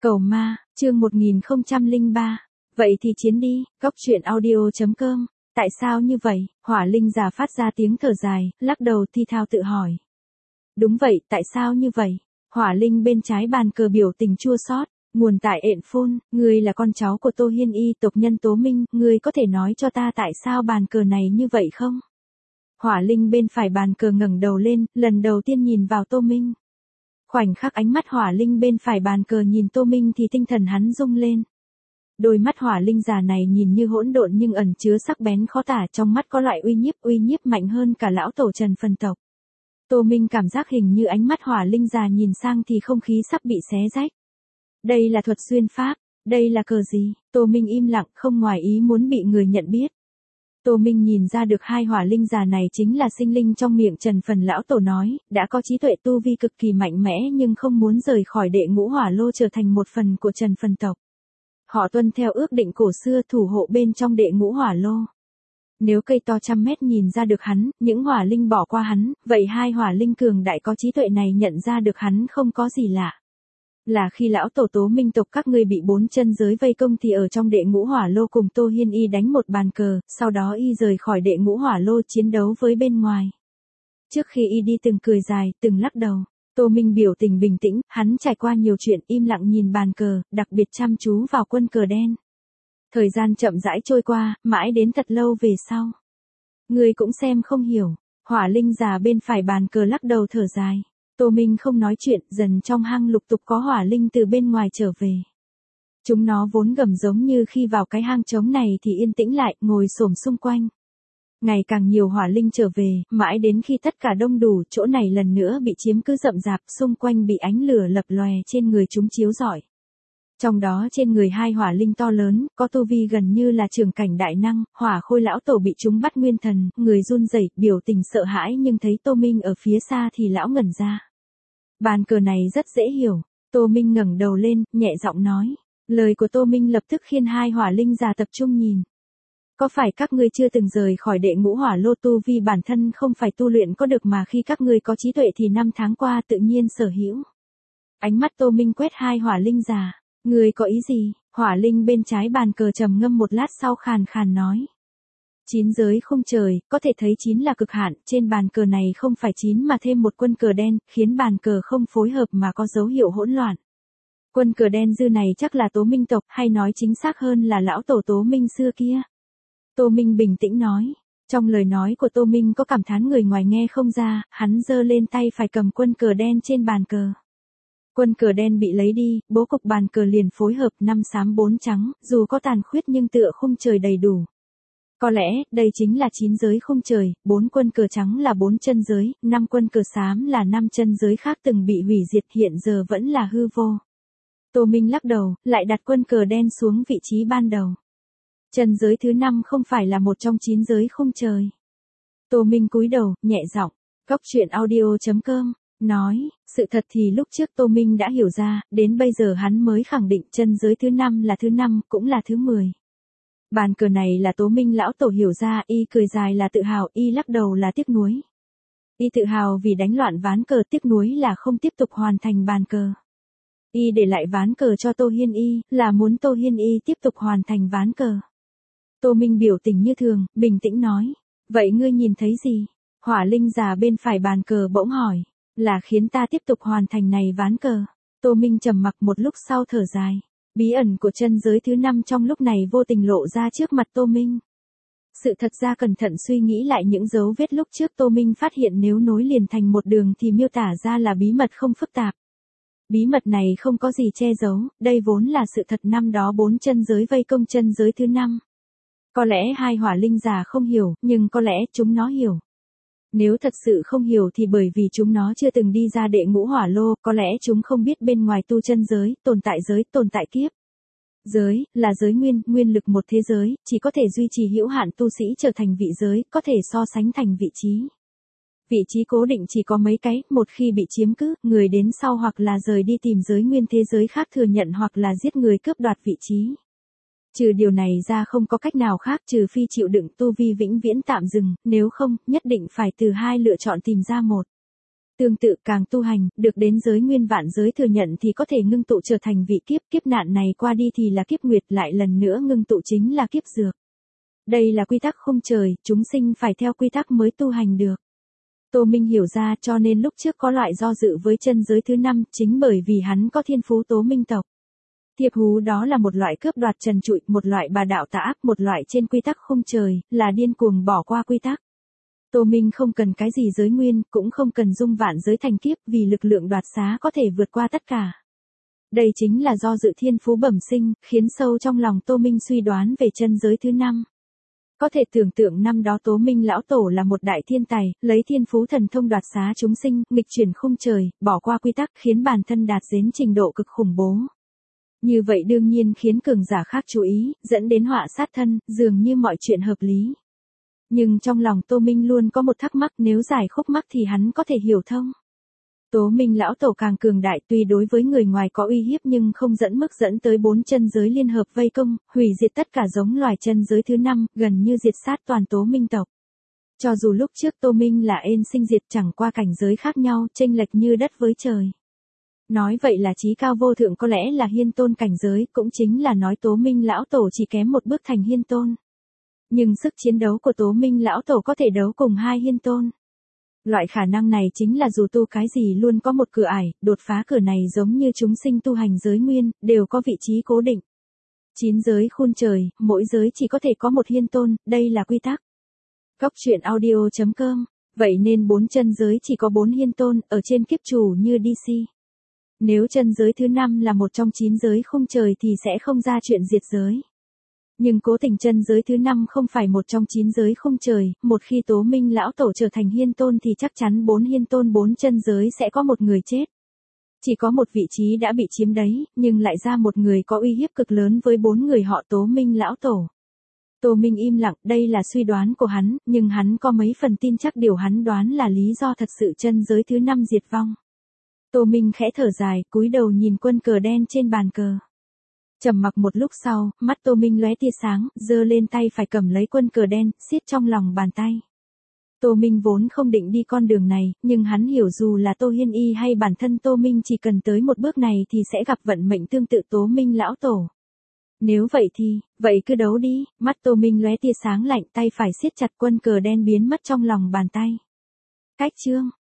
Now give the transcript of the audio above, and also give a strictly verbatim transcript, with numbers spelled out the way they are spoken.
Cầu ma, chương một nghìn không trăm lẻ ba. Vậy thì chiến đi, góc truyện audio.com. Tại sao như vậy? Hỏa Linh già phát ra tiếng thở dài, lắc đầu thi thao tự hỏi. Đúng vậy, tại sao như vậy? Hỏa Linh bên trái bàn cờ biểu tình chua xót. Nguồn tại ện phôn, ngươi là con cháu của Tô Hiên Y tộc nhân Tố Minh, ngươi có thể nói cho ta tại sao bàn cờ này như vậy không? Hỏa Linh bên phải bàn cờ ngẩng đầu lên, lần đầu tiên nhìn vào Tô Minh. Khoảnh khắc ánh mắt Hỏa Linh bên phải bàn cờ nhìn Tô Minh thì tinh thần hắn rung lên. Đôi mắt Hỏa Linh già này nhìn như hỗn độn nhưng ẩn chứa sắc bén khó tả, trong mắt có loại uy nhiếp uy nhiếp mạnh hơn cả lão tổ Trần Phần tộc. Tô Minh cảm giác hình như ánh mắt Hỏa Linh già nhìn sang thì không khí sắp bị xé rách. Đây là thuật xuyên pháp, đây là cờ gì? Tô Minh im lặng, không ngoài ý muốn bị người nhận biết. Tô Minh nhìn ra được hai hỏa linh già này chính là sinh linh trong miệng Trần Phần lão tổ nói, đã có trí tuệ tu vi cực kỳ mạnh mẽ nhưng không muốn rời khỏi đệ ngũ hỏa lô trở thành một phần của Trần Phần tộc. Họ tuân theo ước định cổ xưa thủ hộ bên trong đệ ngũ hỏa lô. Nếu cây to trăm mét nhìn ra được hắn, những hỏa linh bỏ qua hắn, vậy hai hỏa linh cường đại có trí tuệ này nhận ra được hắn không có gì lạ. Là khi lão tổ Tố Minh tộc các ngươi bị bốn chân giới vây công thì ở trong đệ ngũ hỏa lô cùng Tô Hiên Y đánh một bàn cờ, sau đó Y rời khỏi đệ ngũ hỏa lô chiến đấu với bên ngoài. Trước khi Y đi từng cười dài, từng lắc đầu. Tô Minh biểu tình bình tĩnh, hắn trải qua nhiều chuyện im lặng nhìn bàn cờ, đặc biệt chăm chú vào quân cờ đen. Thời gian chậm rãi trôi qua, mãi đến thật lâu về sau. Người cũng xem không hiểu, hỏa linh già bên phải bàn cờ lắc đầu thở dài. Tô Minh không nói chuyện, dần trong hang lục tục có hỏa linh từ bên ngoài trở về. Chúng nó vốn gầm giống như khi vào cái hang trống này thì yên tĩnh lại, ngồi xổm xung quanh. Ngày càng nhiều hỏa linh trở về, mãi đến khi tất cả đông đủ, chỗ này lần nữa bị chiếm cứ rậm rạp, xung quanh bị ánh lửa lập lòe trên người chúng chiếu rọi. Trong đó trên người hai hỏa linh to lớn, có tu vi gần như là trưởng cảnh đại năng, hỏa khôi lão tổ bị chúng bắt nguyên thần, người run rẩy, biểu tình sợ hãi nhưng thấy Tô Minh ở phía xa thì lão ngẩn ra. Bàn cờ này rất dễ hiểu, Tô Minh ngẩng đầu lên, nhẹ giọng nói. Lời của Tô Minh lập tức khiến hai hỏa linh già tập trung nhìn. Có phải các ngươi chưa từng rời khỏi đệ ngũ hỏa lô tu vi bản thân không phải tu luyện có được mà khi các ngươi có trí tuệ thì năm tháng qua tự nhiên sở hữu. Ánh mắt Tô Minh quét hai hỏa linh già. Người có ý gì? Hỏa linh bên trái bàn cờ trầm ngâm một lát sau khàn khàn nói. Chín giới khung trời, có thể thấy chín là cực hạn, trên bàn cờ này không phải chín mà thêm một quân cờ đen, khiến bàn cờ không phối hợp mà có dấu hiệu hỗn loạn. Quân cờ đen dư này chắc là Tố Minh tộc, hay nói chính xác hơn là lão tổ Tố Minh xưa kia. Tô Minh bình tĩnh nói. Trong lời nói của Tô Minh có cảm thán người ngoài nghe không ra, hắn giơ lên tay phải cầm quân cờ đen trên bàn cờ. Quân cờ đen bị lấy đi, bố cục bàn cờ liền phối hợp năm xám bốn trắng, dù có tàn khuyết nhưng tựa khung trời đầy đủ. Có lẽ, đây chính là chín giới khung trời, bốn quân cờ trắng là bốn chân giới, năm quân cờ xám là năm chân giới khác từng bị hủy diệt hiện giờ vẫn là hư vô. Tô Minh lắc đầu, lại đặt quân cờ đen xuống vị trí ban đầu. Chân giới thứ năm không phải là một trong chín giới khung trời. Tô Minh cúi đầu, nhẹ giọng, góc truyện audio.com. Nói, sự thật thì lúc trước Tô Minh đã hiểu ra, đến bây giờ hắn mới khẳng định chân giới thứ năm là thứ năm, cũng là thứ mười. Bàn cờ này là Tố Minh lão tổ hiểu ra, Y cười dài là tự hào, Y lắc đầu là tiếc nuối. Y tự hào vì đánh loạn ván cờ, tiếc nuối là không tiếp tục hoàn thành bàn cờ. Y để lại ván cờ cho Tô Hiên Y, là muốn Tô Hiên Y tiếp tục hoàn thành ván cờ. Tô Minh biểu tình như thường, bình tĩnh nói, vậy ngươi nhìn thấy gì? Hỏa linh già bên phải bàn cờ bỗng hỏi. Là khiến ta tiếp tục hoàn thành này ván cờ. Tô Minh trầm mặc một lúc sau thở dài. Bí ẩn của chân giới thứ năm trong lúc này vô tình lộ ra trước mặt Tô Minh. Sự thật ra cẩn thận suy nghĩ lại những dấu vết lúc trước Tô Minh phát hiện nếu nối liền thành một đường thì miêu tả ra là bí mật không phức tạp. Bí mật này không có gì che giấu, đây vốn là sự thật năm đó bốn chân giới vây công chân giới thứ năm. Có lẽ hai hỏa linh già không hiểu, nhưng có lẽ chúng nó hiểu. Nếu thật sự không hiểu thì bởi vì chúng nó chưa từng đi ra đệ ngũ hỏa lô, có lẽ chúng không biết bên ngoài tu chân giới, tồn tại giới, tồn tại kiếp. Giới, là giới nguyên, nguyên lực một thế giới, chỉ có thể duy trì hữu hạn tu sĩ trở thành vị giới, có thể so sánh thành vị trí. Vị trí cố định chỉ có mấy cái, một khi bị chiếm cứ, người đến sau hoặc là rời đi tìm giới nguyên thế giới khác thừa nhận hoặc là giết người cướp đoạt vị trí. Trừ điều này ra không có cách nào khác trừ phi chịu đựng tu vi vĩnh viễn tạm dừng, nếu không, nhất định phải từ hai lựa chọn tìm ra một. Tương tự càng tu hành, được đến giới nguyên vạn giới thừa nhận thì có thể ngưng tụ trở thành vị kiếp, kiếp nạn này qua đi thì là kiếp nguyệt, lại lần nữa ngưng tụ chính là kiếp dược. Đây là quy tắc không trời, chúng sinh phải theo quy tắc mới tu hành được. Tô Minh hiểu ra cho nên lúc trước có loại do dự với chân giới thứ năm, chính bởi vì hắn có thiên phú tố minh tộc. Thiệp hú đó là một loại cướp đoạt trần trụi, một loại bà đạo tà ác, một loại trên quy tắc không trời, là điên cuồng bỏ qua quy tắc. Tô Minh không cần cái gì giới nguyên, cũng không cần dung vạn giới thành kiếp, vì lực lượng đoạt xá có thể vượt qua tất cả. Đây chính là do dự thiên phú bẩm sinh, khiến sâu trong lòng Tô Minh suy đoán về chân giới thứ năm. Có thể tưởng tượng năm đó Tố Minh lão tổ là một đại thiên tài, lấy thiên phú thần thông đoạt xá chúng sinh, nghịch chuyển khung trời, bỏ qua quy tắc, khiến bản thân đạt đến trình độ cực khủng bố. Như vậy đương nhiên khiến cường giả khác chú ý, dẫn đến họa sát thân, dường như mọi chuyện hợp lý. Nhưng trong lòng Tô Minh luôn có một thắc mắc, nếu giải khúc mắc thì hắn có thể hiểu thông. Tố Minh lão tổ càng cường đại, tuy đối với người ngoài có uy hiếp nhưng không dẫn mức dẫn tới bốn chân giới liên hợp vây công, hủy diệt tất cả giống loài chân giới thứ năm, gần như diệt sát toàn Tố Minh tộc. Cho dù lúc trước Tô Minh là ên sinh diệt, chẳng qua cảnh giới khác nhau, chênh lệch như đất với trời. Nói vậy là chí cao vô thượng, có lẽ là hiên tôn cảnh giới, cũng chính là nói Tố Minh lão tổ chỉ kém một bước thành hiên tôn. Nhưng sức chiến đấu của Tố Minh lão tổ có thể đấu cùng hai hiên tôn. Loại khả năng này chính là dù tu cái gì luôn có một cửa ải, đột phá cửa này giống như chúng sinh tu hành giới nguyên, đều có vị trí cố định. Chín giới khuôn trời, mỗi giới chỉ có thể có một hiên tôn, đây là quy tắc. Góc truyện audio chấm com. Vậy nên bốn chân giới chỉ có bốn hiên tôn, ở trên kiếp chủ như đê xê. Nếu chân giới thứ năm là một trong chín giới khung trời thì sẽ không ra chuyện diệt giới. Nhưng cố tình chân giới thứ năm không phải một trong chín giới khung trời, một khi Tố Minh lão tổ trở thành hiên tôn thì chắc chắn bốn hiên tôn bốn chân giới sẽ có một người chết. Chỉ có một vị trí đã bị chiếm đấy, nhưng lại ra một người có uy hiếp cực lớn với bốn người họ Tố Minh lão tổ. Tô Minh im lặng, đây là suy đoán của hắn, nhưng hắn có mấy phần tin chắc điều hắn đoán là lý do thật sự chân giới thứ năm diệt vong. Tô Minh khẽ thở dài, cúi đầu nhìn quân cờ đen trên bàn cờ. Trầm mặc một lúc sau, mắt Tô Minh lóe tia sáng, giơ lên tay phải cầm lấy quân cờ đen, siết trong lòng bàn tay. Tô Minh vốn không định đi con đường này, nhưng hắn hiểu dù là Tô Hiên Y hay bản thân Tô Minh chỉ cần tới một bước này thì sẽ gặp vận mệnh tương tự Tố Minh lão tổ. Nếu vậy thì, vậy cứ đấu đi, mắt Tô Minh lóe tia sáng lạnh, tay phải siết chặt quân cờ đen biến mất trong lòng bàn tay. Cách chương